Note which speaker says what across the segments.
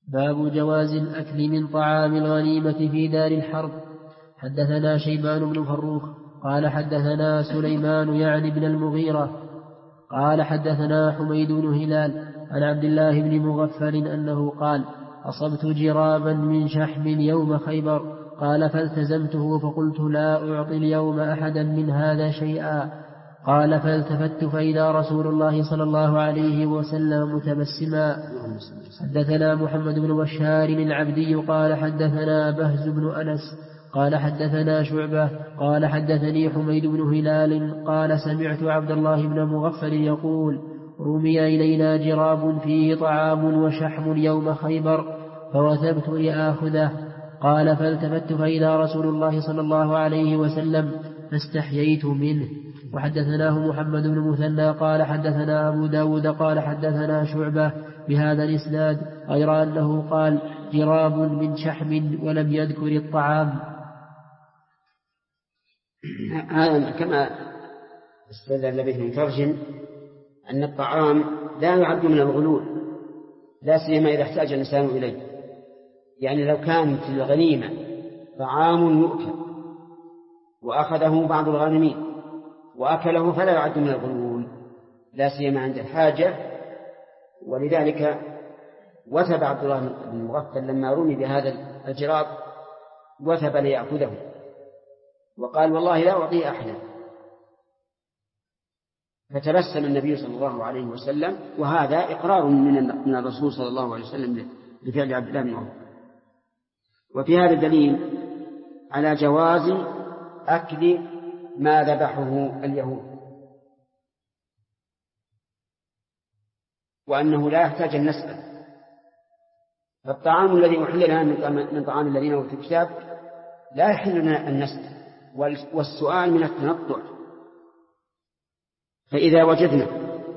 Speaker 1: باب جواز الأكل من طعام الغنيمة في دار الحرب. حدثنا شيبان بن فروخ قال حدثنا سليمان يعني بن المغيرة قال حدثنا حميد بن هلال عن عبد الله بن مغفل أنه قال أصبت جرابا من شحم يوم خيبر قال فالتزمته فقلت لا أعطي اليوم أحدا من هذا شيئا. قال فالتفت فإذا رسول الله صلى الله عليه وسلم متبسما. حدثنا محمد بن بشار العبدي قال حدثنا بهز بن أنس قال حدثنا شعبة قال حدثني حميد بن هلال قال سمعت عبد الله بن مغفل يقول رمي إلينا جراب فيه طعام وشحم يوم خيبر فوثبت لآخذه. قال فالتفت فإذا رسول الله صلى الله عليه وسلم فاستحييت منه. وحدثناه محمد بن مثنى قال حدثنا أبو داود قال حدثنا شعبة بهذا الإسناد غير أنه قال جراب من شحم ولم يذكر الطعام.
Speaker 2: هذا كما استدل به المترجم أن الطعام لا يعد من الغلول، لا سيما إذا احتاج الإنسان إليه. يعني لو كان في الغنيمة طعام يؤكل وأخذه بعض الغانمين وأكله فلا يعد من الغلول، لا سيما عند الحاجة. ولذلك وثب عبد الله بن مغفل لما رمي بهذا الجراب وثب ليأخذه وقال والله لا أعطيه أحدا. فتبسم النبي صلى الله عليه وسلم، وهذا إقرار من الرسول صلى الله عليه وسلم لفعل عبد الله بن مغفل. وفي هذا دليل على جواز أكل ما ذبحه اليهود، وأنه لا يحتاج أن نسأل. فالطعام الذي أحل لنا من طعام الذين أوتوا الكتاب لا يحل لنا أن نسأل، والسؤال من التنطع. فإذا وجدنا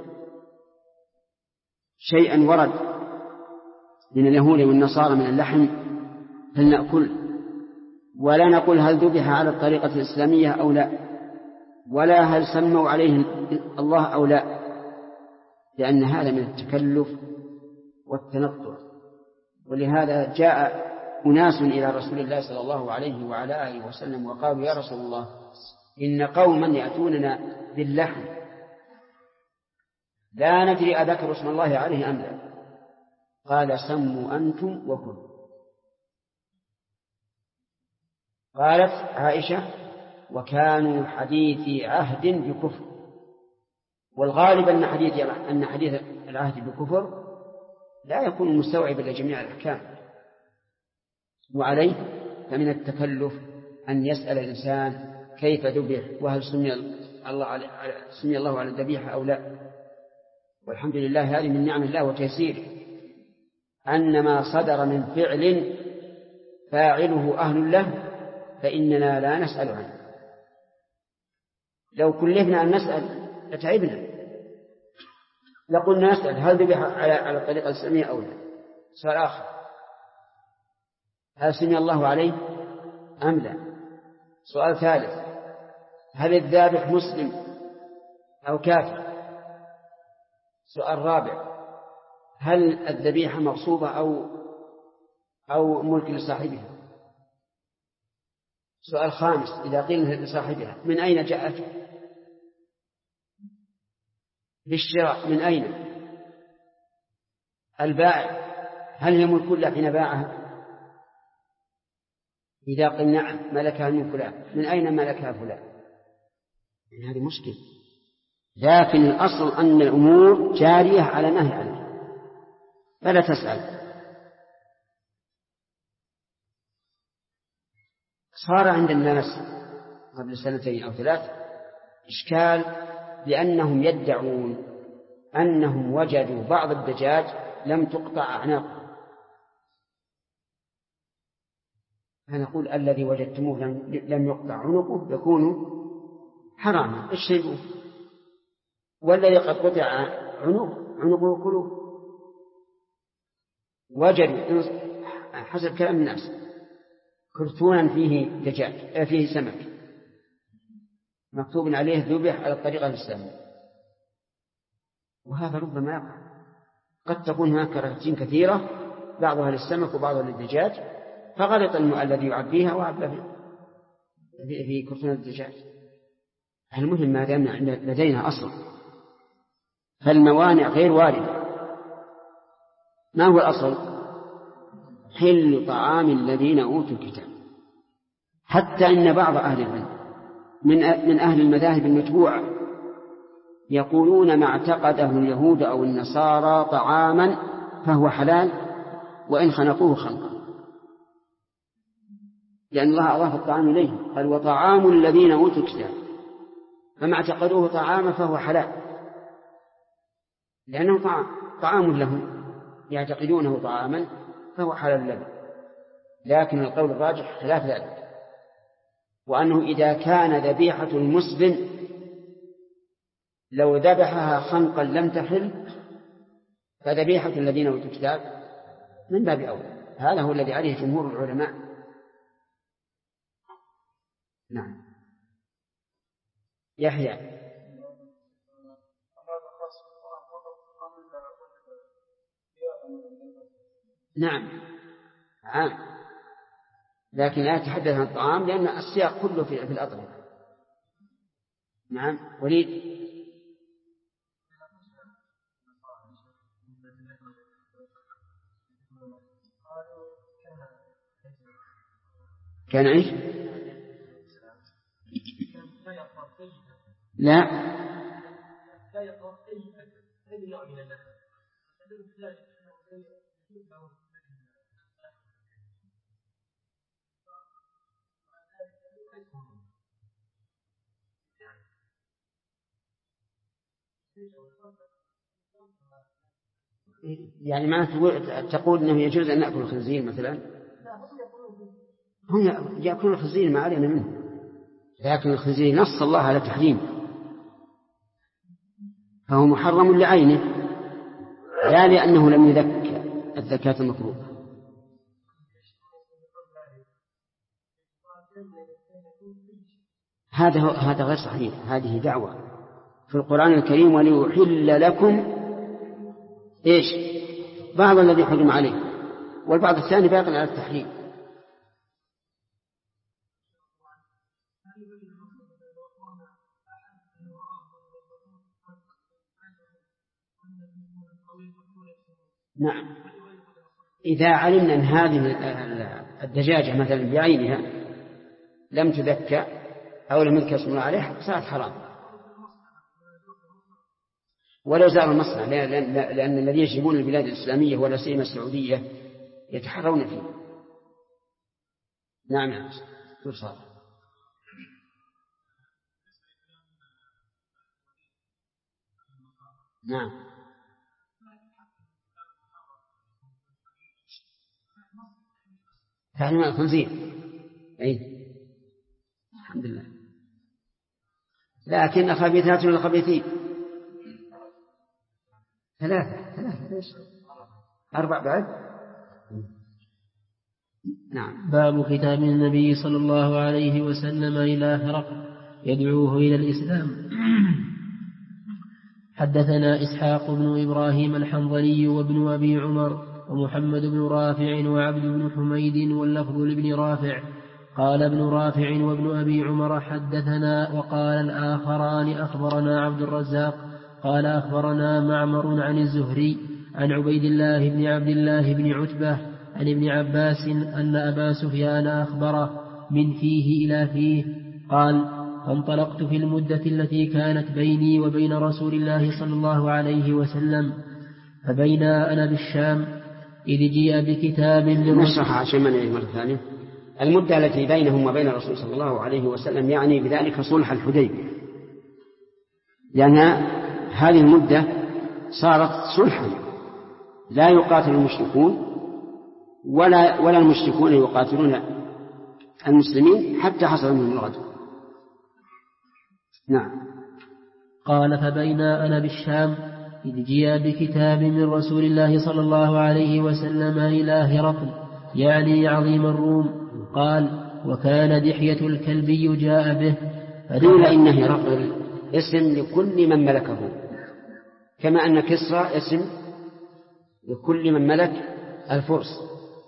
Speaker 2: شيئا ورد من اليهود والنصارى من اللحم فلنأكل، ولا نقول هل ذبح على الطريقة الإسلامية أو لا، ولا هل سموا عليه الله أو لا، لأن هذا من التكلف والتنطع. ولهذا جاء أناس إلى رسول الله صلى الله عليه وعلى آله وسلم وقالوا يا رسول الله إن قوما يأتوننا باللحم لا ندري أذكر اسم الله عليه أم لا. قال سموا أنتم وكلوا. قالت عائشة وكانوا حديث عهد بكفر، والغالب أن حديث العهد بكفر لا يكون مستوعبا لجميع الأحكام. وعليه فمن التكلف أن يسأل الإنسان كيف ذبح وهل سمي الله على الذبيحة أو لا. والحمد لله هذه من نعم الله وتيسيره أن ما صدر من فعل فاعله أهل له فإننا لا نسأل عنه. لو كلفنا أن نسأل لتعبنا، لقلنا نسأل هل ذبح على الطريقة الإسلامية أو لا. سؤال آخر هل سمي الله عليه أم لا. سؤال ثالث هل الذابح مسلم أو كافر. سؤال رابع هل الذبيحة مغصوبة أو ملك لصاحبها. سؤال خامس إذا قيل لصاحبها من أين جاءت بالشراء من أين. البائع هل هي ملك له حين باعها. إذا قيل نعم ملكها من فلان من أين ملكها فلان. يعني هذه مشكلة. لكن الأصل أن الأمور جارية على نهي عنها فلا تسأل. صار عند الناس قبل 2 أو 3 إشكال لأنهم يدعون أنهم وجدوا بعض الدجاج لم تقطع أعناقه، فنقول الذي وجدتموه لم يقطع عنقه يكون حراما اشربوه، والذي قد قطع عنقه كلوه. وجدوا حسب كلام الناس كرتونا فيه دجاج فيه سمك مكتوب عليه ذبح على الطريقة الإسلامية، وهذا ربما يقع. قد تكون هناك كراتين كثيرة بعضها للسمك وبعضها للدجاج، فغلط الذي يعبيها وعبى في كرتون الدجاج. المهم ما دام لدينا أصل، فالموانع غير واردة. ما هو الأصل؟ حل طعام الذين أوتوا الكتاب. حتى إن بعض أهل العلم من أهل المذاهب المتبوعة يقولون ما اعتقده اليهود أو النصارى طعاما فهو حلال وإن خنقوه خنقا، لأن الله أضاف الطعام إليه، قال وطعام الذين أوتوا الكتاب، فما اعتقدوه طعاما فهو حلال لأنه طعام لهم، يعتقدونه طعاما فهو حلال لهم. لكن القول الراجح خلاف ذلك، وأنه إذا كان ذبيحة المسلم لو ذبحها خنقا لم تحل، فذبيحة الذين أوتوا الكتاب من باب أولى. هذا هو الذي عليه جمهور العلماء. نعم. يحيى. نعم عام، لكن لا يتحدث عن الطعام لأن السياق كله في الأطعمة. نعم. وليد. كان عيش؟ لا يعني ما تقول أنه يجوز أن نأكل الخنزير مثلا؟ هم يأكلون الخنزير ما علينا منه، لكن الخنزير نص الله على تحريمه، فهو محرم لعينه لا لأنه لم يذك الزكاة المطلوبة. هذا غير صحيح، هذه دعوة في القرآن الكريم وليحل لكم إيش بعض الذي حرم عليه، والبعض الثاني باق على التحريم. نعم. إذا علمنا أن هذه الدجاجة مثلا بعينها لم تذكى أو لم يذكر اسم الله عليها صارت حرام ولو زار المصنع، لأن الذين يجيبون البلاد الإسلامية ولا سيما السعودية يتحرون فيه. نعم. تصار. نعم. تعلم الخنزير. أي الحمد لله. لكن خبيثات للخبيثين. ثلاثة 4 بعد. نعم.
Speaker 1: باب ختام النبي صلى الله عليه وسلم إلى هرقل يدعوه إلى الإسلام. حدثنا إسحاق بن إبراهيم الحنظلي وابن أبي عمر ومحمد بن رافع وعبد بن حميد واللفظ لابن رافع. قال ابن رافع وابن أبي عمر حدثنا، وقال الآخران أخبرنا عبد الرزاق قال أخبرنا معمر عن الزهري عن عبيد الله بن عبد الله بن عتبة عن ابن عباس أن أبا سفيان أخبره من فيه إلى فيه قال: فانطلقت في المدة التي كانت بيني وبين رسول الله صلى الله عليه وسلم، فبينا أنا بالشام إذ جيء بكتاب
Speaker 2: نشرح عشان ما نعيد مرة ثانية. المدة التي بينهم وبين الرسول صلى الله عليه وسلم يعني بذلك صلح الحديبية، لأن هذه المدة صارت صلحا، لا يقاتل المشركون ولا المشركون يقاتلون المسلمين حتى حصل منهم الغزو. نعم.
Speaker 1: قال: فبينا أنا بالشام إذ جيء بكتاب من رسول الله صلى الله عليه وسلم إلى هرقل يعني عظيم الروم. قال: وكان دحية الكلبي جاء به.
Speaker 2: قيل إن هرقل اسم لكل من ملكه، كما أن كسرى اسم لكل من ملك الفرس.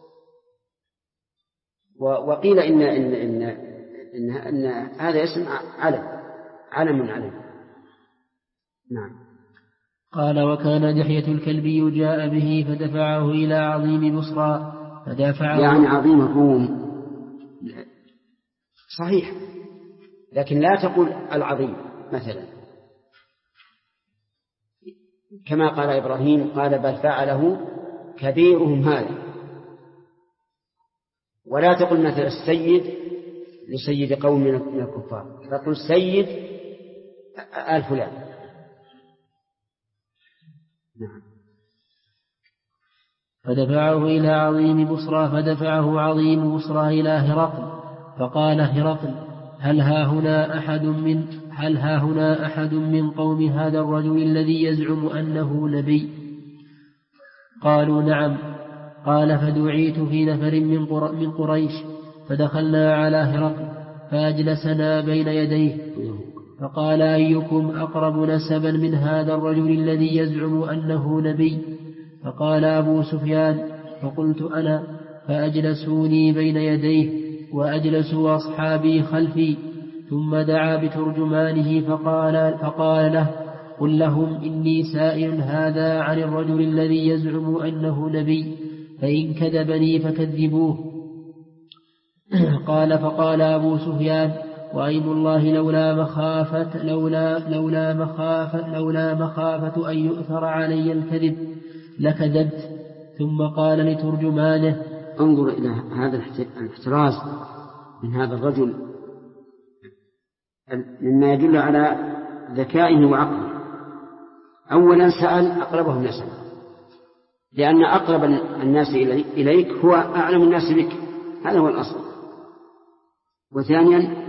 Speaker 2: وقيل إن هذا اسم علم. نعم.
Speaker 1: قال وكان دحية الكلبي جاء به فدفعه إلى عظيم بصرى فدافعه،
Speaker 2: يعني عظيم الروم صحيح، لكن لا تقول العظيم مثلا كما قال إبراهيم قال بل فعله كبيرهم هذا، ولا تقل مثل السيد لسيد قوم من الكفار، تقول سيد آل فلان. نعم.
Speaker 1: فدفعه إلى عظيم بصرى فدفعه عظيم بصرى إلى هرقل فقال هرقل هل ها هنا أحد من قوم هذا الرجل الذي يزعم أنه نبي؟ قالوا نعم. قال فدعيت في نفر من قريش فدخلنا على هرقل فأجلسنا بين يديه فقال أيكم أقرب نسبا من هذا الرجل الذي يزعم أنه نبي؟ فقال أبو سفيان فقلت أنا، فأجلسوني بين يديه وأجلسوا أصحابي خلفي، ثم دعا بترجمانه فقال له قل لهم إني سائل هذا عن الرجل الذي يزعم أنه نبي، فإن كذبني فكذبوه. قال فقال أبو سفيان وأيم الله لولا مخافة أن يؤثر علي الكذب لكذبت. ثم قال لترجمانه
Speaker 2: انظر إلى هذا الاحتراز من هذا الرجل مما يدل على ذكائه وعقله. أولا سأل أقربهم نسبا، لأن أقرب الناس إليك هو أعلم الناس بك، هذا هو الأصل. وثانيا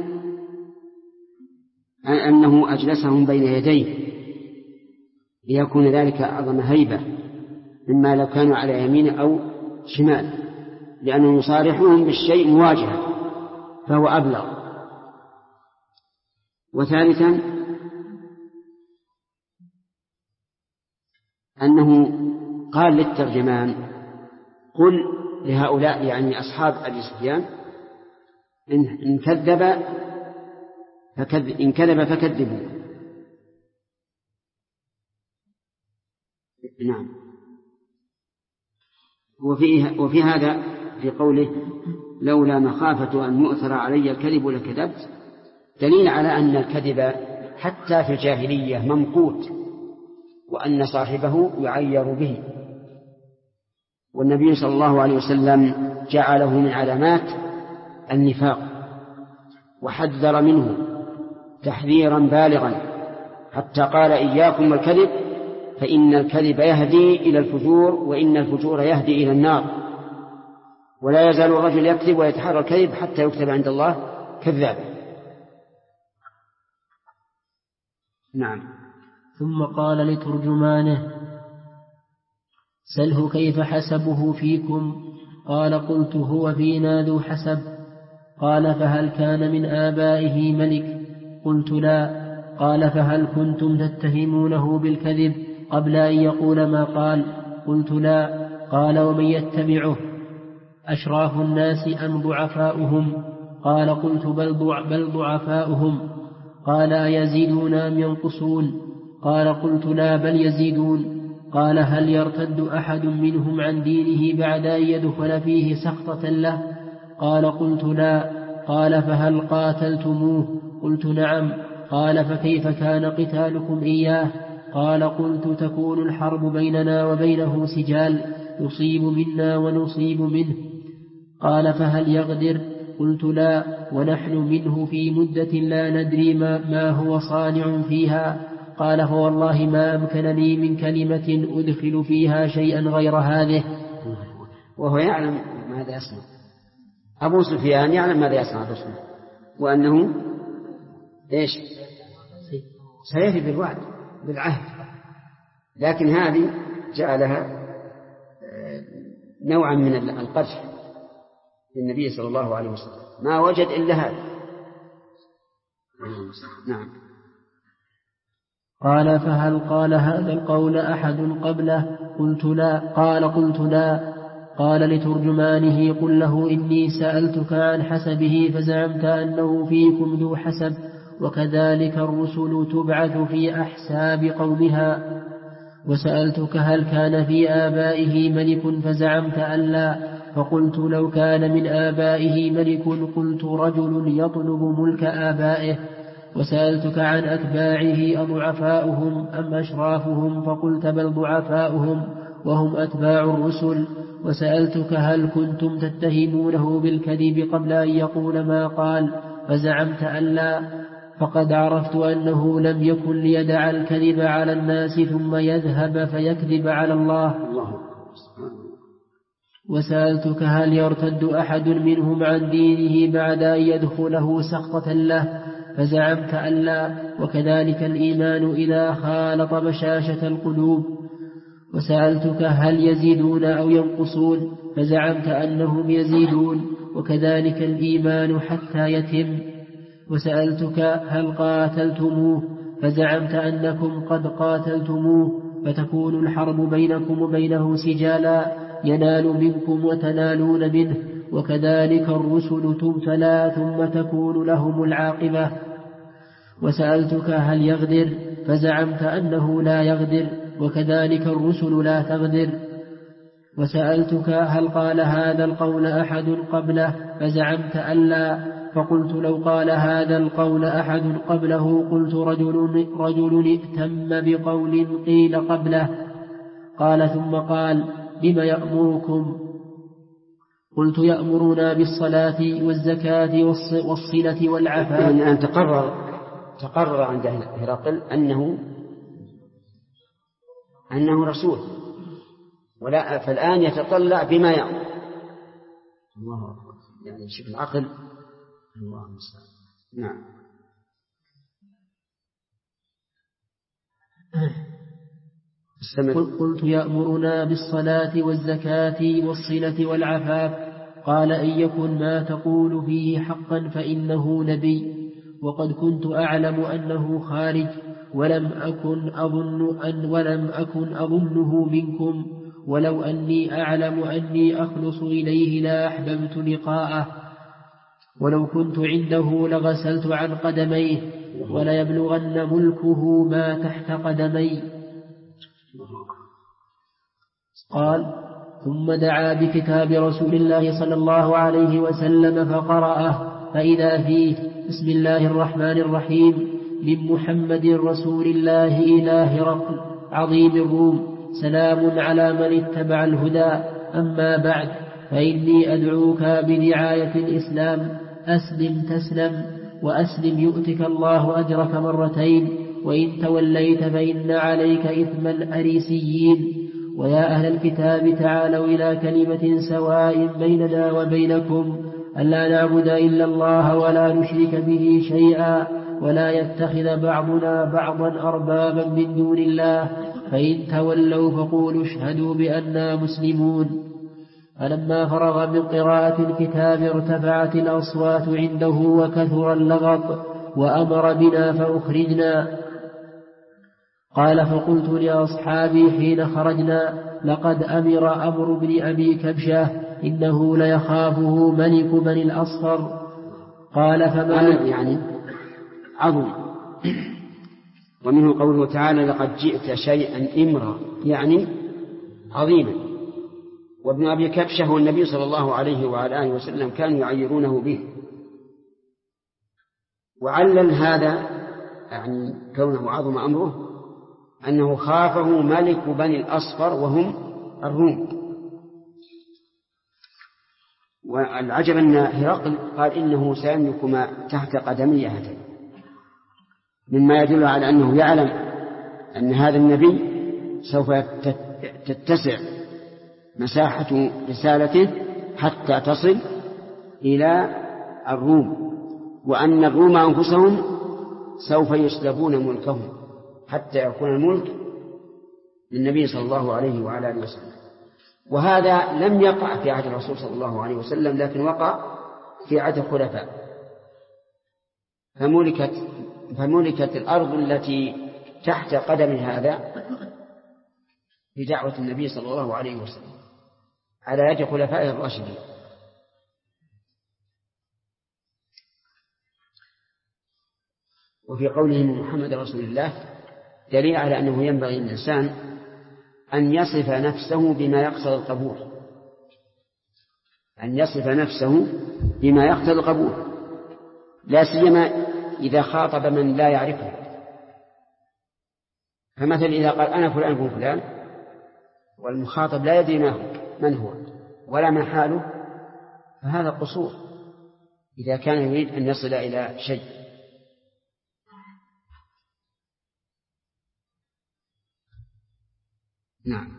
Speaker 2: أنه أجلسهم بين يديه ليكون ذلك أعظم هيبة مما لو كانوا على يمين أو شمال، لأنه يصارحهم بالشيء مواجهة فهو أبلغ. وثالثا أنه قال للترجمان قل لهؤلاء يعني أصحاب أبي سفيان إن كذب فكذبوا. نعم. وفي هذا في قوله لولا مخافة أن يؤثر علي الكذب لكذبت دليل على أن الكذب حتى في الجاهلية ممقوت، وأن صاحبه يعير به. والنبي صلى الله عليه وسلم جعله من علامات النفاق وحذر منه تحذيرا بالغا، حتى قال إياكم والكذب فإن الكذب يهدي إلى الفجور وإن الفجور يهدي إلى النار، ولا يزال الرجل يكذب ويتحرى الكذب حتى يكتب عند الله كذابا. نعم.
Speaker 1: ثم قال لترجمانه سله كيف حسبه فيكم؟ قال قلت هو فينا ذو حسب. قال فهل كان من آبائه ملك؟ قلت لا. قال فهل كنتم تتهمونه بالكذب قبل أن يقول ما قال؟ قلت لا. قال ومن يتبعه أشراف الناس أم ضعفاؤهم؟ قال قلت بل ضعفاؤهم. قال أيزيدون أم ينقصون؟ قال قلت لا بل يزيدون. قال هل يرتد أحد منهم عن دينه بعد أن يدخل فيه سخطة له؟ قال قلت لا. قال فهل قاتلتموه؟ قلت نعم. قال فكيف كان قتالكم إياه؟ قال قلت تكون الحرب بيننا وبينه سجال يصيب منا ونصيب منه. قال فهل يغدر؟ قلت لا، ونحن منه في مدة لا ندري ما هو صانع فيها. قال فوالله ما أمكنني من كلمة أدخل فيها شيئا غير هذه.
Speaker 2: وهو يعلم ماذا يصنع، أبو سفيان يعلم ماذا يصنع الرسول، وأنه إيش سيفي بالوعد بالعهد، لكن هذه جعلها نوعا من القدح للنبي صلى الله عليه وسلم، ما وجد إلا هذا. نعم.
Speaker 1: قال فهل قال هذا القول أحد قبله؟ قلت لا. قال قلت لا. قال لترجمانه قل له إني سألتك عن حسبه فزعمت أنه فيكم ذو حسب، وكذلك الرسل تبعث في أحساب قومها. وسألتك هل كان في آبائه ملك فزعمت أن لا، فقلت لو كان من آبائه ملك قلت رجل يطلب ملك آبائه. وسألتك عن أتباعه أضعفاؤهم أم أشرافهم، فقلت بل ضعفاؤهم وهم أتباع الرسل. وسألتك هل كنتم تتهمونه بالكذب قبل أن يقول ما قال، فزعمت أن لا، فقد عرفت أنه لم يكن ليدع الكذب على الناس ثم يذهب فيكذب على الله. وسألتك هل يرتد أحد منهم عن دينه بعد أن يدخله سخطة له، فزعمت أن لا، وكذلك الإيمان إذا خالط بشاشة القلوب. وسألتك هل يزيدون أو ينقصون، فزعمت أنهم يزيدون، وكذلك الإيمان حتى يتم. وسألتك هل قاتلتموه، فزعمت أنكم قد قاتلتموه، فتكون الحرب بينكم وبينه سجالا ينال منكم وتنالون منه، وكذلك الرسل تبتلى ثم تكون لهم العاقبة. وسألتك هل يغدر، فزعمت أنه لا يغدر، وكذلك الرسل لا تغدر. وسألتك هل قال هذا القول أحد قبله، فزعمت أن لا، فقلت لو قال هذا القول أحد قبله قلت رجل ائتم بقول قيل قبله. قال ثم قال بما يأمركم؟ قلت يأمرنا بالصلاة والزكاة والصلة والعفاف.
Speaker 2: أن تقرر عند هرقل أنه رسول، ولا فالآن يتطلع بما يأمر. الله أكبر، يعني شوف العقل. الله المستعان. نعم.
Speaker 1: قلت يأمرنا بالصلاة والزكاة والصلة والعفاف. قال إن يكن ما تقول فيه حقا فإنه نبي، وقد كنت أعلم أنه خارج، ولم أكن أظنه منكم، ولو أني أعلم أني أخلص إليه لا أحببت لقاءه، ولو كنت عنده لغسلت عن قدميه، وليبلغن ملكه ما تحت قدمي. قال ثم دعا بكتاب رسول الله صلى الله عليه وسلم فقرأه، فإذا فيه بسم الله الرحمن الرحيم من محمد رسول الله إلى هرقل عظيم الروم، سلام على من اتبع الهدى، أما بعد فإني أدعوك بدعاية الإسلام، أسلم تسلم، وأسلم يؤتك الله أجرك مرتين، وإن توليت فإن عليك إثم الأريسيين. ويا أهل الكتاب تعالوا إلى كلمة سواء بيننا وبينكم ألا نعبد إلا الله ولا نشرك به شيئا، ولا يتخذ بعضنا بعضا أربابا من دون الله، فإن تولوا فقولوا اشهدوا بأننا مسلمون. فلما فرغ من قراءة الكتاب ارتفعت الأصوات عنده وكثر اللغط، وأمر بنا فأخرجنا. قال فقلت لأصحابي حين خرجنا لقد أمر أمر بن أبي كبشة إنه ليخافه ملك بني الأصفر. قال فما
Speaker 2: يعني عظم. ومنه قوله تعالى لقد جئت شيئا إمرا، يعني عظيما. وابن أبي كبشة والنبي صلى الله عليه وعلى آله وسلم كانوا يعيرونه به. وعلل هذا يعني كونه عظم أمره أنه خافه ملك بني الأصفر وهم الروم. والعجب أن هرقل قال إنه سيملك ما تحت قدمي هاتين، مما يدل على أنه يعلم أن هذا النبي سوف تتسع مساحة رسالته حتى تصل إلى الروم، وأن الروم أنفسهم سوف يسلبون ملكهم حتى يكون الملك للنبي صلى الله عليه وعلى آله وسلم. وهذا لم يقع في عهد الرسول صلى الله عليه وسلم، لكن وقع في عهد الخلفاء، فملكت الأرض التي تحت قدم هذا بدعوة النبي صلى الله عليه وسلم. على يد خلفائه الراشدين. وفي قوله محمد رسول الله دليل على أنه ينبغي للإنسان أن يصف نفسه بما يقتضي القبول، أن يصف نفسه بما يقتضي القبول، لا سيما إذا خاطب من لا يعرفه. فمثلا إذا قال أنا فلان بن فلان والمخاطب لا يدري من هو ولا ما حاله، فهذا قصور إذا كان يريد أن يصل إلى شيء. نعم.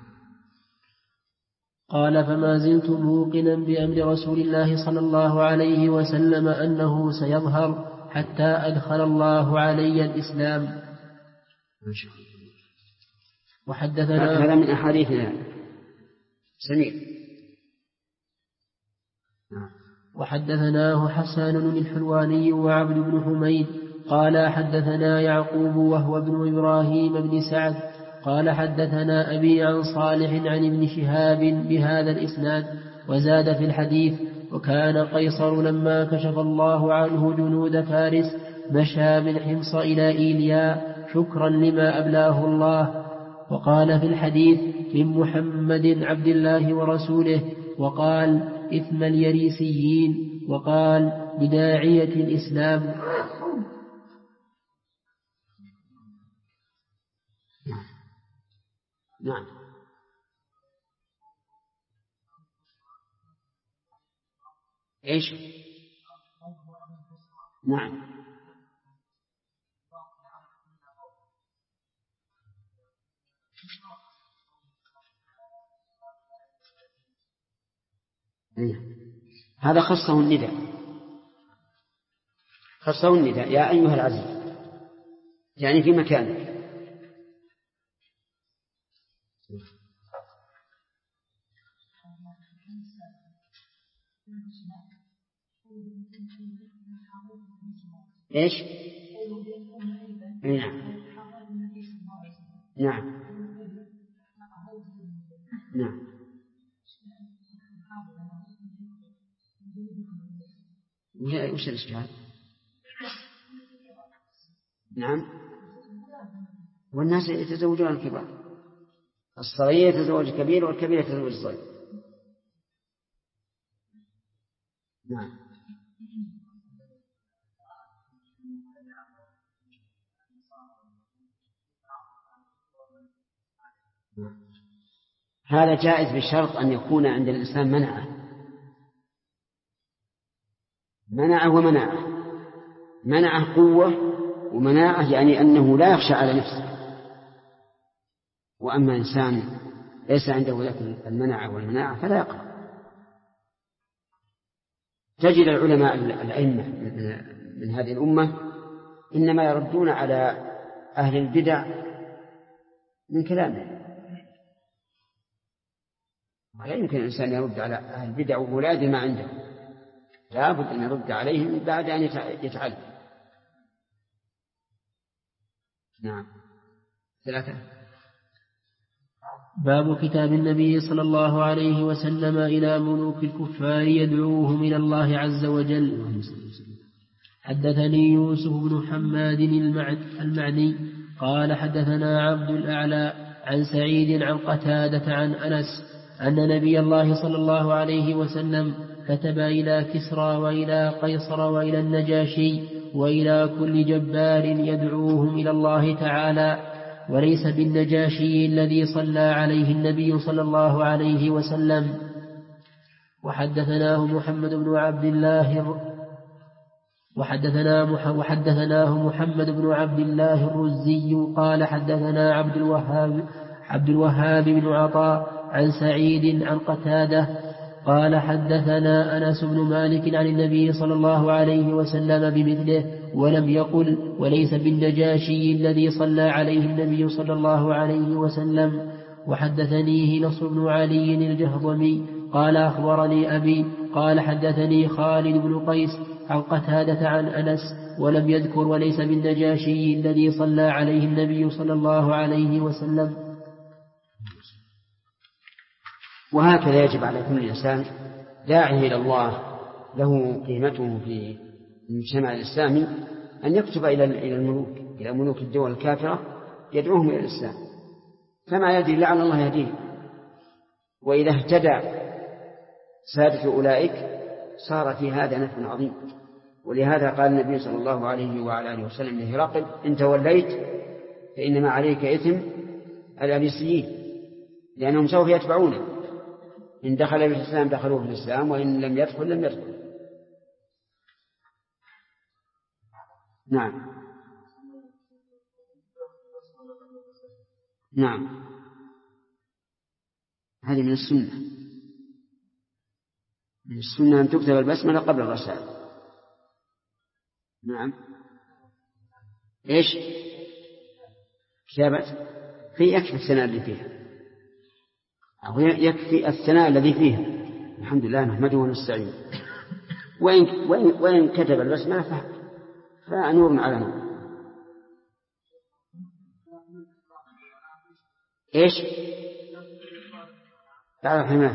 Speaker 1: قال فما زلت موقنا بأمر رسول الله صلى الله عليه وسلم أنه سيظهر حتى أدخل الله علي الإسلام.
Speaker 2: ما شاء الله.
Speaker 1: وحدثنا
Speaker 2: هذا من أحاديثنا سميع.
Speaker 1: وحدثناه حسان الحلواني وعبد بن حميد قال حدثنا يعقوب وهو ابن إبراهيم بن سعد قال حدثنا أبي عن صالح عن ابن شهاب بهذا الإسناد وزاد في الحديث وكان قيصر لما كشف الله عنه جنود فارس مشى من حمص إلى إيليا شكرا لما أبلاه الله. وقال في الحديث من محمد عبد الله ورسوله، وقال إثم اليريسيين، وقال بداعية الإسلام.
Speaker 2: نعم. إيش؟ نعم. هذا خصه النداء، خصه النداء يا أيها العزيز، يعني في مكانك. إيش؟ نعم. نعم. نعم. وش الإشكال؟ نعم. والناس يتزوجون الكبار، الصغير يتزوج الكبير والكبير يتزوج الصغير. نعم. هذا جائز بشرط أن يكون عند الإنسان منعه قوة ومناعة، يعني أنه لا يخشى على نفسه. وأما إنسان ليس عنده لكن المناعة والمناعة فلا يقرأ. تجد العلماء الأئمة من هذه الأمة إنما يردون على أهل البدع من كلامه، ولا يمكن الإنسان يرد على أهل البدع وولاد ما عنده، لا بد أن يرد عليهم بعد أن يتعلم. نعم. 3.
Speaker 1: باب كتاب النبي صلى الله عليه وسلم إلى ملوك الكفار يدعوهم إلى الله عز وجل. حدثني يوسف بن حماد المعني قال حدثنا عبد الأعلى عن سعيد عن قتادة عن أنس أن نبي الله صلى الله عليه وسلم كتب إلى كسرى وإلى قيصر وإلى النجاشي وإلى كل جبار يدعوهم إلى الله تعالى، وليس بالنجاشي الذي صلى عليه النبي صلى الله عليه وسلم. وحدثناه محمد بن عبد الله الرزي قال حدثنا عبد الوهاب بن عطاء عن سعيد عن قتادة قال حدثنا أنس بن مالك عن النبي صلى الله عليه وسلم بمثله، ولم يقل وليس بالنجاشي الذي صلى عليه النبي صلى الله عليه وسلم. وحدثنيه نصر بن علي الجهضمي قال أخبرني أبي قال حدثني خالد بن قيس عن قتادة عن أنس، ولم يذكر وليس بالنجاشي الذي صلى عليه النبي صلى الله عليه وسلم.
Speaker 2: وهكذا يجب على كل إنسان داعي إلى الله له قيمته في المجتمع الإسلامي أن يكتب إلى ملوك الدول الكافرة يدعوهم إلى الإسلام، فما يدري لعل الله يهديه. وإذا اهتدى سادة أولئك صار في هذا نفع عظيم. ولهذا قال النبي صلى الله عليه وعلى آله وسلم لهرقل: إن توليت فإنما عليك إثم الأبيسيين، لأنهم سوف يتبعونه، إن دخل في الإسلام دخلوا في الإسلام، وإن لم يدخل لم يدخل. نعم نعم، هذه من السنة. من السنة أن تكتب البسملة قبل الرسائل. نعم. إيش؟ كتابة يكفي الثناء اللي فيها، أو يكفي الثناء الذي فيها. الحمد لله نحمده ونستعينه. وإن كتب البسملة فنور على نور. إيش؟ تعرف حماية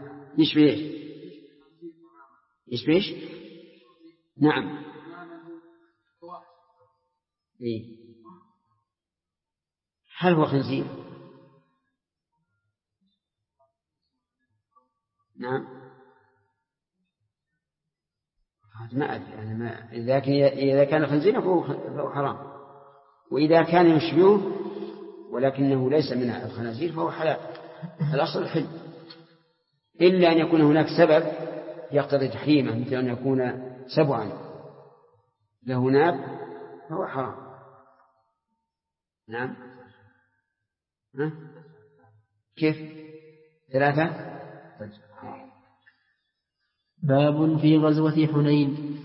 Speaker 2: يشبه نعم. إيه؟ هل هو خنزير؟ نعم. ما أدري أنا لكن إذا كان خنزيرا فهو حرام، وإذا كان يشبهه ولكنه ليس من الخنازير فهو حلال. الأصل الحل، إلا أن يكون هناك سبب يقتضي تحريمه، مثل أن يكون سبعا له ناب فهو حرام. نعم. كيف 3؟
Speaker 1: باب في غزوة حنين.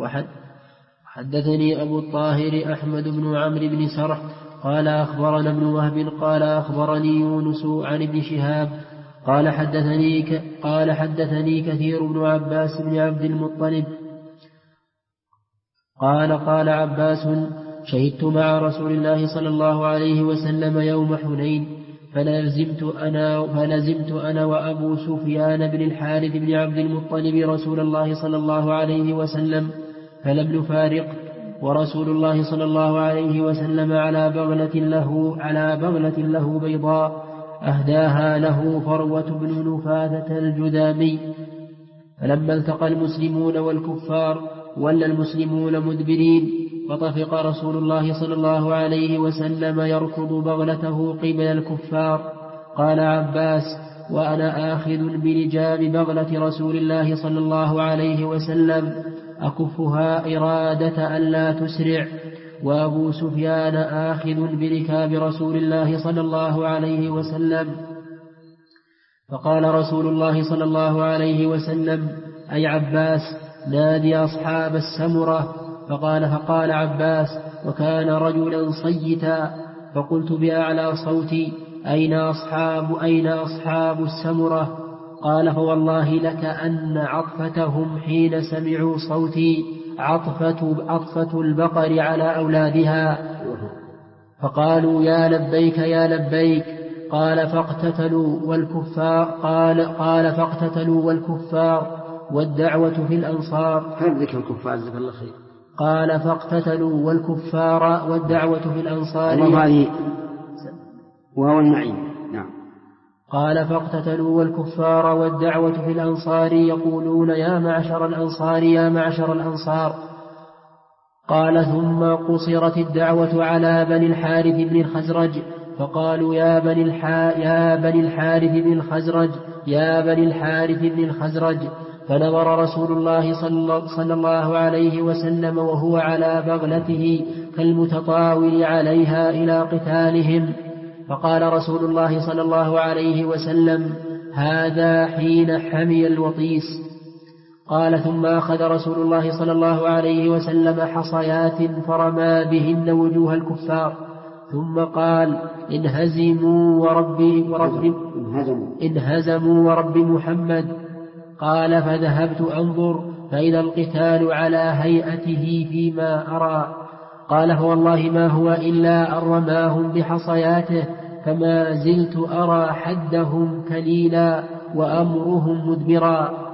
Speaker 1: وحدثني أبو الطاهر أحمد بن عمرو بن سرح قال أخبرنا ابن وهب قال أخبرني يونس عن ابن شهاب قال حدثني كثير بن عباس بن عبد المطلب قال عباس: شهدت مع رسول الله صلى الله عليه وسلم يوم حنين، فلزمت أنا وأبو سفيان بن الحارث بن عبد المطلب رسول الله صلى الله عليه وسلم فلم نفارق، ورسول الله صلى الله عليه وسلم على بغلة له بيضاء أهداها له فروة بن نفاذة الجذامي. فلما التقى المسلمون والكفار ولى المسلمون مدبرين، فطفق رسول الله صلى الله عليه وسلم يركض بغلته قبل الكفار. قال عباس: وأنا آخذ بلجام بغلة رسول الله صلى الله عليه وسلم أكفها إرادة ألا تسرع، وأبو سفيان آخذ بركاب رسول الله صلى الله عليه وسلم. فقال رسول الله صلى الله عليه وسلم: أي عباس، نادي أصحاب السمرة. فقال عباس: وكان رجلا صيتا. فقلت بأعلى صوتي: أين أصحاب السمرة؟ قال: فوالله لك أن عطفتهم حين سمعوا صوتي عطفة البقر على أولادها. فقالوا: يا لبيك يا لبيك. قال: فاقتتلوا والكفار والدعوة في الأنصار.
Speaker 2: هل ذكر الكفار جزاك الله خير؟
Speaker 1: قال: فاقتتلوا والكفار والدعوة في الأنصار.
Speaker 2: وهو المعين. نعم.
Speaker 1: قال: فاقتتلوا والكفار والدعوة في الأنصار يقولون: يا معشر الأنصار يا معشر الأنصار. قال: ثم قصرت الدعوة على بني الحارث بن الخزرج، فقالوا: يا بني الحارث بن الخزرج يا بني الحارث بن الخزرج. فنظر رسول الله صلى الله عليه وسلم وهو على بغلته كالمتطاول عليها إلى قتالهم. فقال رسول الله صلى الله عليه وسلم: هذا حين حمي الوطيس. قال: ثم أخذ رسول الله صلى الله عليه وسلم حصيات فرمى بهن وجوه الكفار، ثم قال: انهزموا ورب محمد. قال: فذهبت أنظر فإذا القتال على هيئته فيما أرى. قال: فوالله ما هو إلا أن رماهم بحصياته، فما زلت أرى حدهم كليلا وأمرهم مدبرا.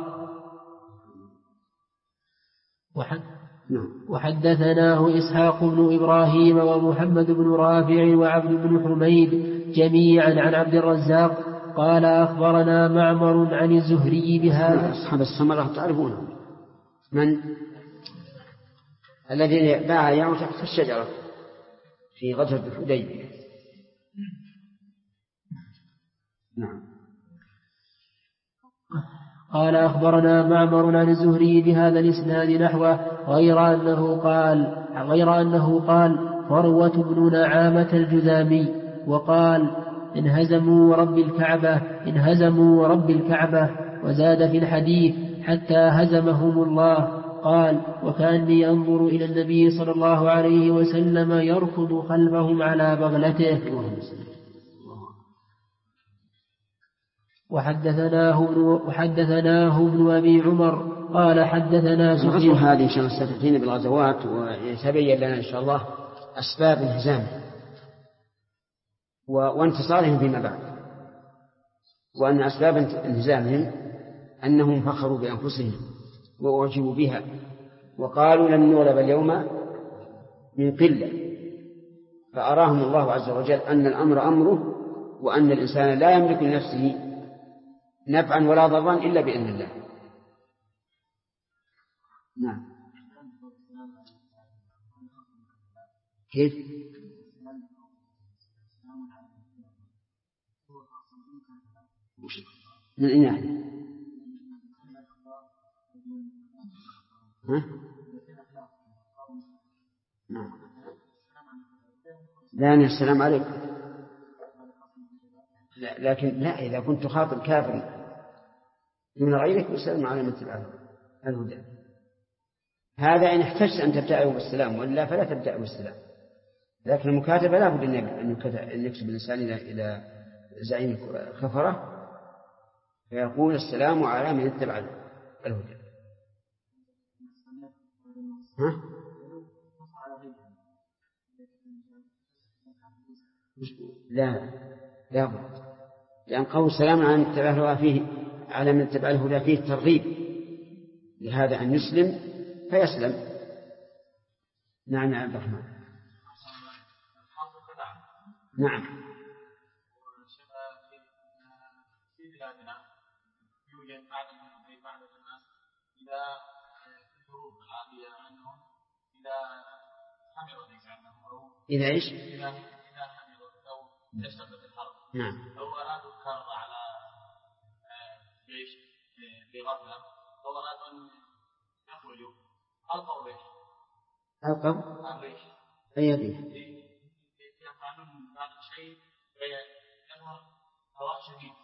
Speaker 1: وحدثناه إسحاق بن إبراهيم ومحمد بن رافع وعبد بن حميد جميعا عن عبد الرزاق قال أخبرنا معمر عن الزهري بهذا.
Speaker 2: أصحاب السمرة تعرفونه، من الذي باع يعود تحت الشجرة في غزوة الحديبية. نعم.
Speaker 1: قال أخبرنا معمر عن الزهري بهذا الإسناد نحوه غير أنه قال فروة بن نعامة الجذامي وقال انهزموا ورب الكعبة وزاد في الحديث حتى هزمهم الله. قال وكأني أنظر إلى النبي صلى الله عليه وسلم يركض خلفهم على بغلته. وحدثناه ابن أبي عمر قال حدثنا
Speaker 2: سفيان. هذه إن شاء الله ستأتينا بالغزوات ويتبين لنا إن شاء الله أسباب انهزامهم وانتصارهم فيما بعد، وأن أسباب انهزامهم أنهم فخروا بأنفسهم وأعجبوا بها وقالوا لن نغلب اليوم من قلة، فأراهم الله عز وجل أن الأمر أمره، وأن الإنسان لا يملك لنفسه نفعا ولا ضرا إلا بإذن الله. نعم. كيف؟ من أين يعني؟ نعم. لا السلام عليكم. لكن لا، إذا كنت خاطب كافر من غيرك يسلم على من تبعه الهدى. هذا إن احتجت أن تبدأه بالسلام، وإلا فلا تبدأه بالسلام. لكن المكاتبة لا بد أن يكتب الإنسان إلى زعيم الكفرة فيقول السلام على من اتبع الهدى. لا بد، لأن قول السلام على من اتبع الهدى فيه على من اتبع الهدى فيه ترغيب لهذا أن يسلم فيسلم. نعم يا عبد الرحمن. نعم.
Speaker 3: في بلادنا يوجد بعض الناس إذا الظروف العادية عنهم إذا حملوا ليس عنهم أو
Speaker 2: إذا إيش؟
Speaker 3: إذا حملوا أو اشتدت الحرب.
Speaker 2: نعم.
Speaker 3: أو أرادوا الكرة على جيش بغفلة أو أرادوا أن يخرجوا ألقوا الريش.
Speaker 2: أي ريش؟
Speaker 3: يفعلون بعض الشيء يظهر هواء شديد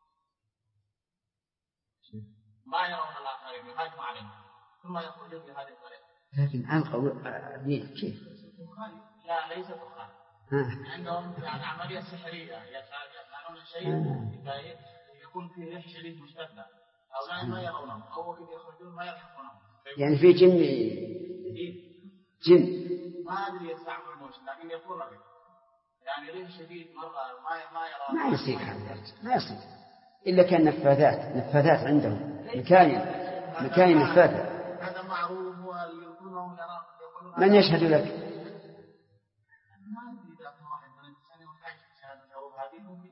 Speaker 3: ما يرون الآخرين يهاجم عليهم ثم يخرجون بهذه الطريقة.
Speaker 2: لكن ألقوا كيف؟
Speaker 3: لا ليس دخان. عندهم يعني عملية سحرية يفعلون شيء يكون فيه ريح شديد مشتدة أو ما يرونهم أو إذا يخرجون ما يلحقونهم.
Speaker 2: يعني في جن
Speaker 3: ما أدري يستعمل الموت لكن يقول لك يعني ريح شديد مرة ما يرى.
Speaker 2: ما يصير هذا، ما يصير إلا كان نفاذات عندهم مكاين نفاذة.
Speaker 3: هذا معروف ويقولون
Speaker 2: من يشهد لك؟
Speaker 3: ما أدري إذا كان واحد من الإنسان يحتاج شهادة أو هذه ممكن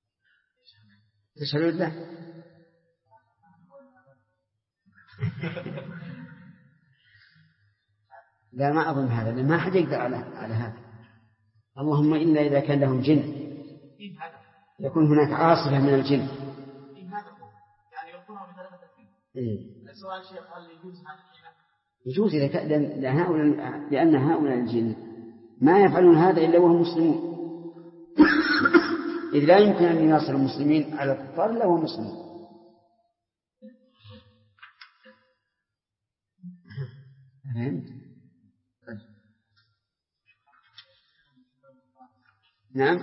Speaker 2: تشهد له. لا ما أظن هذا، لأن ما حد يقدر على هذا، اللهم إلا إذا كان لهم جن يكون هناك عاصفة من الجن.
Speaker 3: يعني يكونوا بثلاثة السؤال شيخ هل يجوز هذا الحين؟
Speaker 2: يجوز لأن هؤلاء الجن ما يفعلون هذا إلا وهم مسلمون إذ لا يمكن أن يناصر المسلمين على الكفار إلا وهم مسلمون. نعم.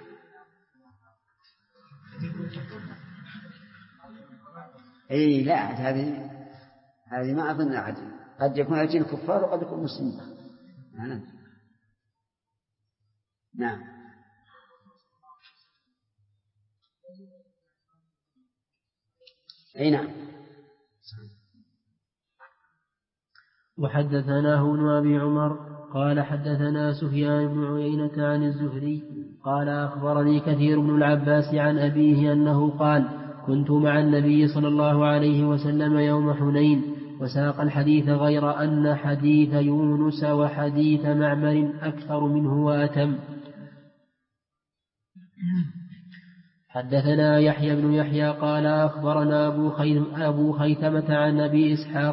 Speaker 2: أي لا، هذه ما أظن أحد، قد يكون الجن كفار وقد يكون مسلمين. نعم. أي نعم.
Speaker 1: وحدثناه ابن أبي عمر قال حدثنا سفيان بن عيينة عن الزهري قال أخبرني كثير بن العباس عن أبيه أنه قال كنت مع النبي صلى الله عليه وسلم يوم حنين، وساق الحديث غير أن حديث يونس وحديث معمر أكثر منه وأتم. حدثنا يحيى بن يحيى قال أخبرنا أبو خيثمة عن أبي إسحاق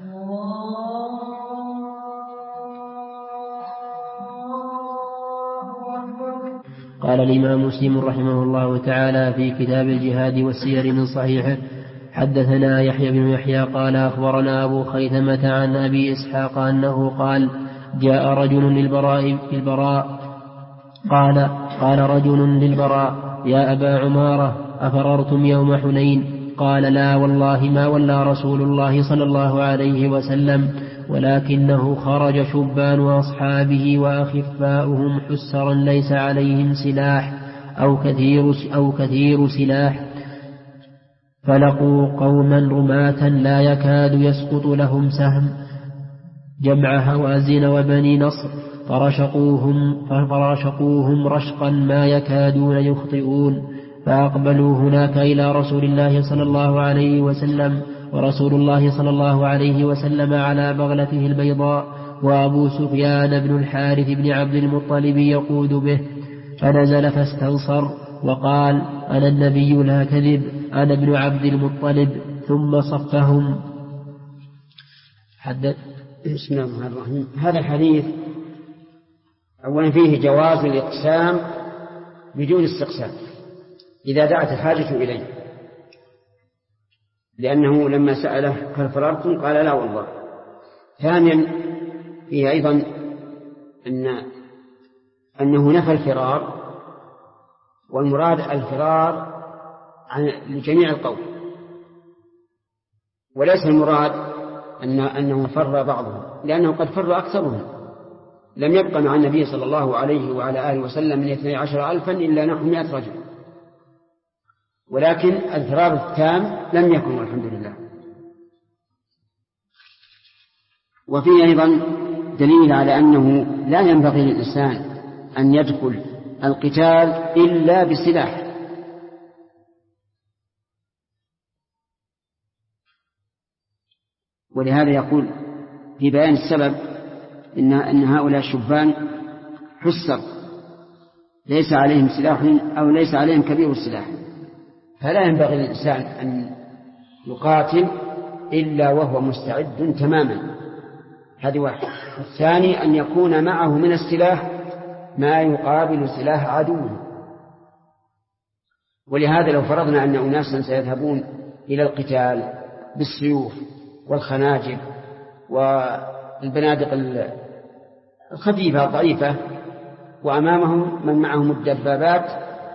Speaker 1: قال الإمام مسلم رحمه الله تعالى في كتاب الجهاد والسير من صحيحه حدثنا يحيى بن يحيى قال أخبرنا أبو خيثمة عن أبي إسحاق أنه قال جاء رجل للبراء قال رجل للبراء يا أبا عمارة أفررتم يوم حنين؟ قال لا والله ما ولى رسول الله صلى الله عليه وسلم، ولكنه خرج شبان أصحابه وأخفاؤهم حسرا ليس عليهم سلاح أو كثير سلاح، فلقوا قوما رماة لا يكاد يسقط لهم سهم جمع هوازن وبني نصر، فرشقوهم رشقا ما يكادون يخطئون، فأقبلوا هناك إلى رسول الله صلى الله عليه وسلم، ورسول الله صلى الله عليه وسلم على بغلته البيضاء، وأبو سفيان بن الحارث بن عبد المطلب يقود به، فنزل فاستنصر وقال أنا النبي لا كذب، أنا ابن عبد المطلب، ثم صفهم.
Speaker 2: بسم الله الرحمن الرحيم. هذا الحديث أولا فيه جواز الإقسام بدون استقسام إذا دعت الحاجة إليه، لأنه لما سأله هل فررتم قال لا والله. ثانيا فيه أيضا أنه نفى الفرار، والمراد الفرار لجميع القوم، وليس المراد أنه فر بعضهم، لأنه قد فر أكثرهم، لم يبقى مع النبي صلى الله عليه وعلى آله وسلم من 12,000 إلا نحو 100 رجل، ولكن الفرار التام لم يكن والحمد لله. وفيه أيضا دليل على أنه لا ينبغي للإنسان أن يدخل القتال إلا بسلاح، ولهذا يقول في بيان السبب إن هؤلاء الشبان حسر ليس عليهم سلاح أو ليس عليهم كبير السلاح، فلا ينبغي للإنسان أن يقاتل إلا وهو مستعد تماما، هذه واحد. الثاني أن يكون معه من السلاح ما يقابل سلاح عدوه، ولهذا لو فرضنا أن أناسا سيذهبون إلى القتال بالسيوف والخناجر والبنادق الخفيفة الضعيفة، وأمامهم من معهم الدبابات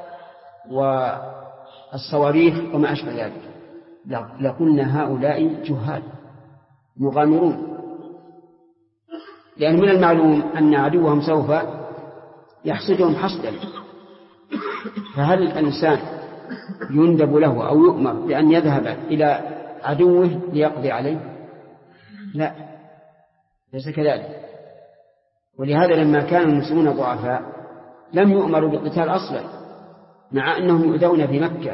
Speaker 2: والصواريخ وما أشبه ذلك، لقلنا هؤلاء جهال مغامرون، لأن من المعلوم أن عدوهم سوف يحصدهم حصدا، فهل الإنسان يندب له أو يؤمر بأن يذهب إلى عدوه ليقضي عليه؟ لا، ليس كذلك. ولهذا لما كان المسلمون ضعفاء لم يؤمروا بالقتال أصلا، مع أنهم يؤذون في مكة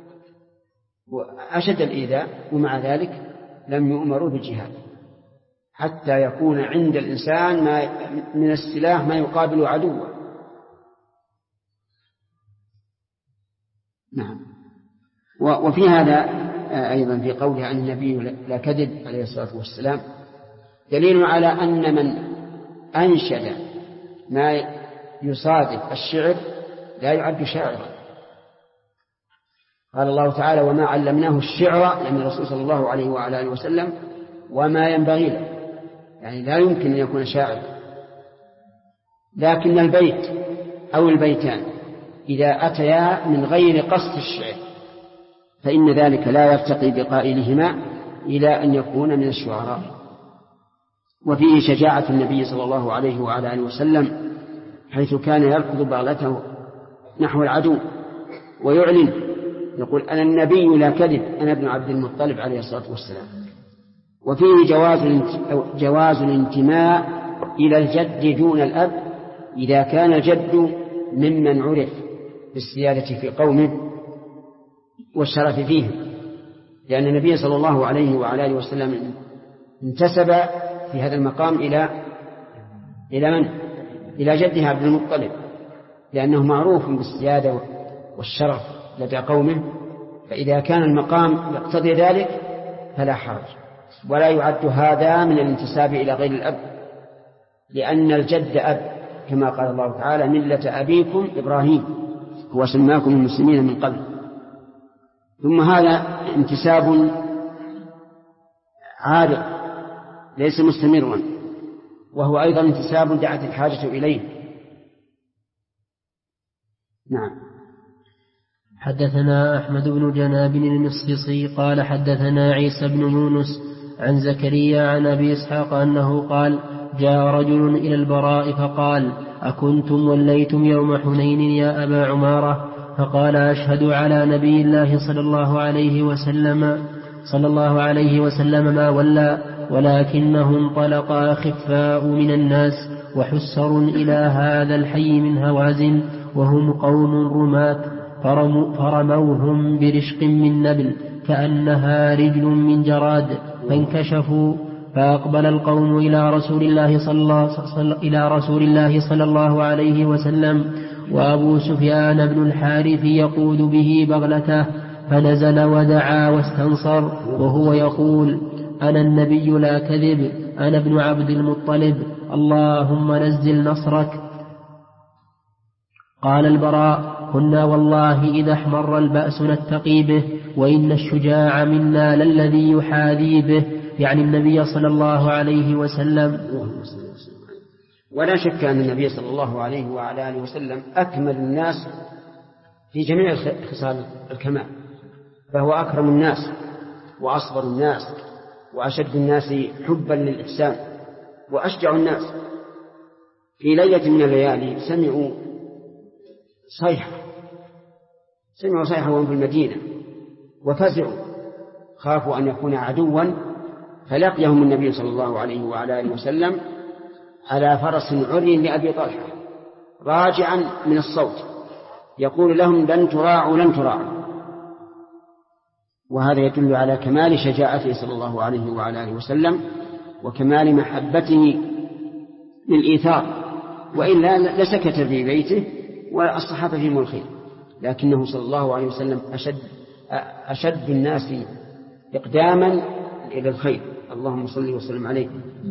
Speaker 2: وأشد الإيذاء، ومع ذلك لم يؤمروا بالجهاد حتى يكون عند الإنسان من السلاح ما يقابل عدوه. نعم. وفي هذا أيضا في قوله عن النبي لا كذب عليه الصلاة والسلام دليل على أن من أنشد ما يصادف الشعر لا يعد شاعرا. قال الله تعالى وما علمناه الشعر، يعني الرسول صلى الله عليه وعلى آله وسلم، وما ينبغي له، يعني لا يمكن أن يكون شاعر. لكن البيت أو البيتان إذا أتيا من غير قصد الشعر فإن ذلك لا يرتقي بقائلهما إلى أن يكون من الشعراء. وفيه شجاعة النبي صلى الله عليه وعلى آله وسلم حيث كان يركض بغلته نحو العدو ويعلن يقول أنا النبي لا كذب أنا ابن عبد المطلب عليه الصلاة والسلام. وفيه جواز الانتماء إلى الجد دون الأب إذا كان الجد ممن عرف بالسيادة في قومه والشرف فيه، لأن النبي صلى الله عليه وعلى آله وسلم انتسب في هذا المقام إلى من؟ إلى جده عبد المطلب، لأنه معروف بالسيادة والشرف لدى قومه، فإذا كان المقام يقتضي ذلك فلا حرج، ولا يعد هذا من الانتساب إلى غير الأب، لأن الجد أب كما قال الله تعالى ملة أبيكم إبراهيم هو سماكم المسلمين من قبل. ثم هذا انتساب عارض ليس مستمرا، وهو أيضا انتساب دعت الحاجة إليه. نعم.
Speaker 1: حدثنا أحمد بن جناب المصيصي قال حدثنا عيسى بن يونس عن زكريا عن أبي إسحاق أنه قال جاء رجل إلى البراء فقال أكنتم وليتم يوم حنين يا أبا عمارة؟ فقال أشهد على نبي الله صلى الله عليه وسلم ما ولى، ولكنه انطلق أخفاء من الناس وحسر إلى هذا الحي من هوازن وهم قوم رماة فرموهم برشق من نبل كأنها رجل من جراد فانكشفوا، فأقبل القوم إلى رسول الله صلى الله عليه وسلم وأبو سفيان بن الحارث يقود به بغلته، فنزل ودعا واستنصر وهو يقول أنا النبي لا كذب أنا ابن عبد المطلب اللهم نزل نصرك. قال البراء كنا والله إذا احمر البأس نتقي به وإن الشجاع منا للذي يحاذي به، يعني النبي صلى الله عليه وسلم.
Speaker 2: ولا شك أن النبي صلى الله عليه وعلى آله وسلم أكمل الناس في جميع خصال الكمال، فهو أكرم الناس وأصبر الناس وأشد الناس حبا للإحسان وأشجع الناس. في ليلة من الليالي سمعوا صيحة وهم في المدينة وفزعوا، خافوا أن يكون عدوا، فلقيهم النبي صلى الله عليه وعلى آله وسلم على فرس عري لأبي طلحة راجعا من الصوت يقول لهم لن تراعوا. وهذا يدل على كمال شجاعته صلى الله عليه وعلى آله وسلم وكمال محبته للإيثار، وإلا لسكت في بيته والصحابة فيهم الخير، لكنه صلى الله عليه وسلم أشد الناس إقداما إلى الخير. اللهم صل وسلم عليه.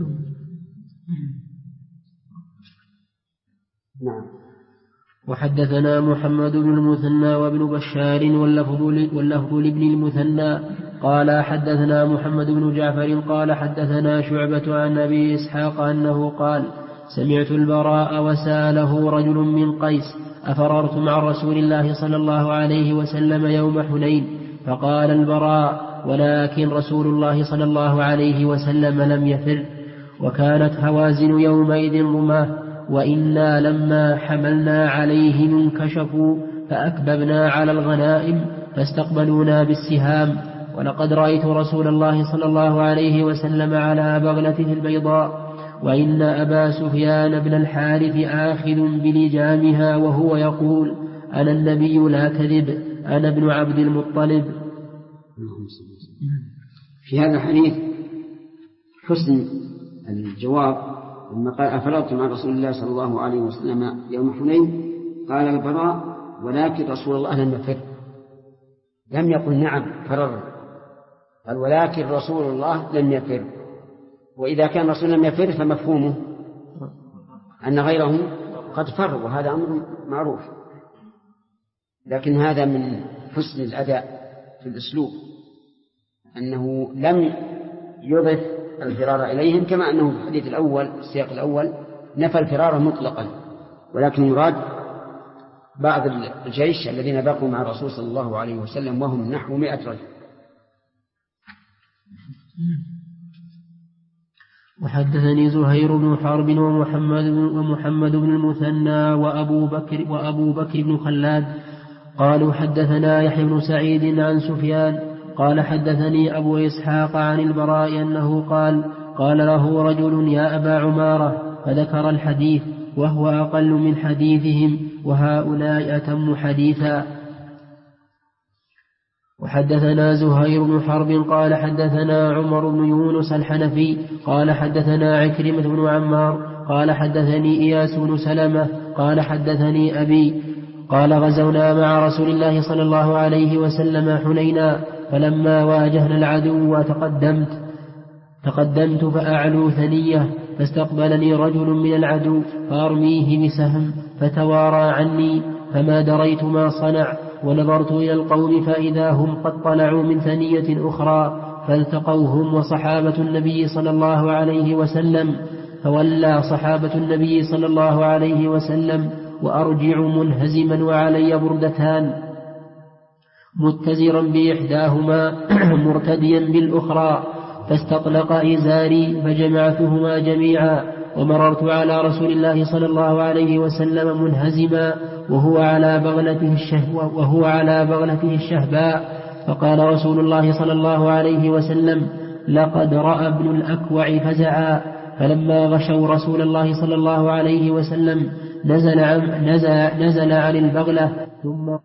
Speaker 2: نعم.
Speaker 1: وحدثنا محمد بن المثنى وابن بشار واللفظ لابن المثنى قال حدثنا محمد بن جعفر قال حدثنا شعبة عن أبي إسحاق أنه قال سمعت البراء وسأله رجل من قيس أفررتم عن رسول الله صلى الله عليه وسلم يوم حنين؟ فقال البراء ولكن رسول الله صلى الله عليه وسلم لم يفر، وكانت هوازن يومئذ رماه، وإنا لما حملنا عليهم انكشفوا فأكببنا على الغنائم فاستقبلونا بالسهام، ولقد رأيت رسول الله صلى الله عليه وسلم على بغلته البيضاء، وإن أبا سفيان بن الحارث آخذ بلجامها وهو يقول أنا النبي لا كذب أنا ابن عبد المطلب.
Speaker 2: في هذا الحديث حسن الجواب لما قال أفررتم عن رسول الله صلى الله عليه وسلم يوم حنين؟ قال البراء ولكن رسول الله لم يفر، لم يقل نعم فرر، قال ولكن رسول الله لم يفر. وإذا كان رسول لم يفر فمفهومه أن غيره قد فر، وهذا أمر معروف، لكن هذا من حسن الأداء في الأسلوب أنه لم يضف الفرار إليهم، كما أنه في الحديث الأول السياق الأول نفى الفرار مطلقا، ولكن مراد بعض الجيش الذين بقوا مع الرسول صلى الله عليه وسلم وهم نحو 100 رجل.
Speaker 1: وحدثني زهير بن حرب ومحمد بن المثنى وأبو بكر بن خلاد قالوا حدثنا يحيى بن سعيد عن سفيان قال حدثني أبو إسحاق عن البراء أنه قال له رجل يا أبا عمارة، فذكر الحديث وهو أقل من حديثهم وهؤلاء أتم حديثا. وحدثنا زهير بن حرب قال حدثنا عمر بن يونس الحنفي قال حدثنا عكرمة بن عمار قال حدثني إياس بن سلمة قال حدثني أبي قال غزونا مع رسول الله صلى الله عليه وسلم حنينا، فلما واجهنا العدو تقدمت فأعلو ثنية، فاستقبلني رجل من العدو فأرميه بسهم فتوارى عني، فما دريت ما صنع، ونظرت إلى القوم فإذا هم قد طلعوا من ثنية أخرى فالتقوهم وصحابة النبي صلى الله عليه وسلم، فولى صحابة النبي صلى الله عليه وسلم وأرجع منهزما وعلي بردتان متزرا بإحداهما مرتديا بالأخرى، فاستطلق إزاري فجمعتهما جميعا، ومررت على رسول الله صلى الله عليه وسلم منهزما وهو على بغلته الشهباء، فقال رسول الله صلى الله عليه وسلم لقد رأى ابن الأكوع فزعا، فلما غشوا رسول الله صلى الله عليه وسلم نزل عن البغلة ثم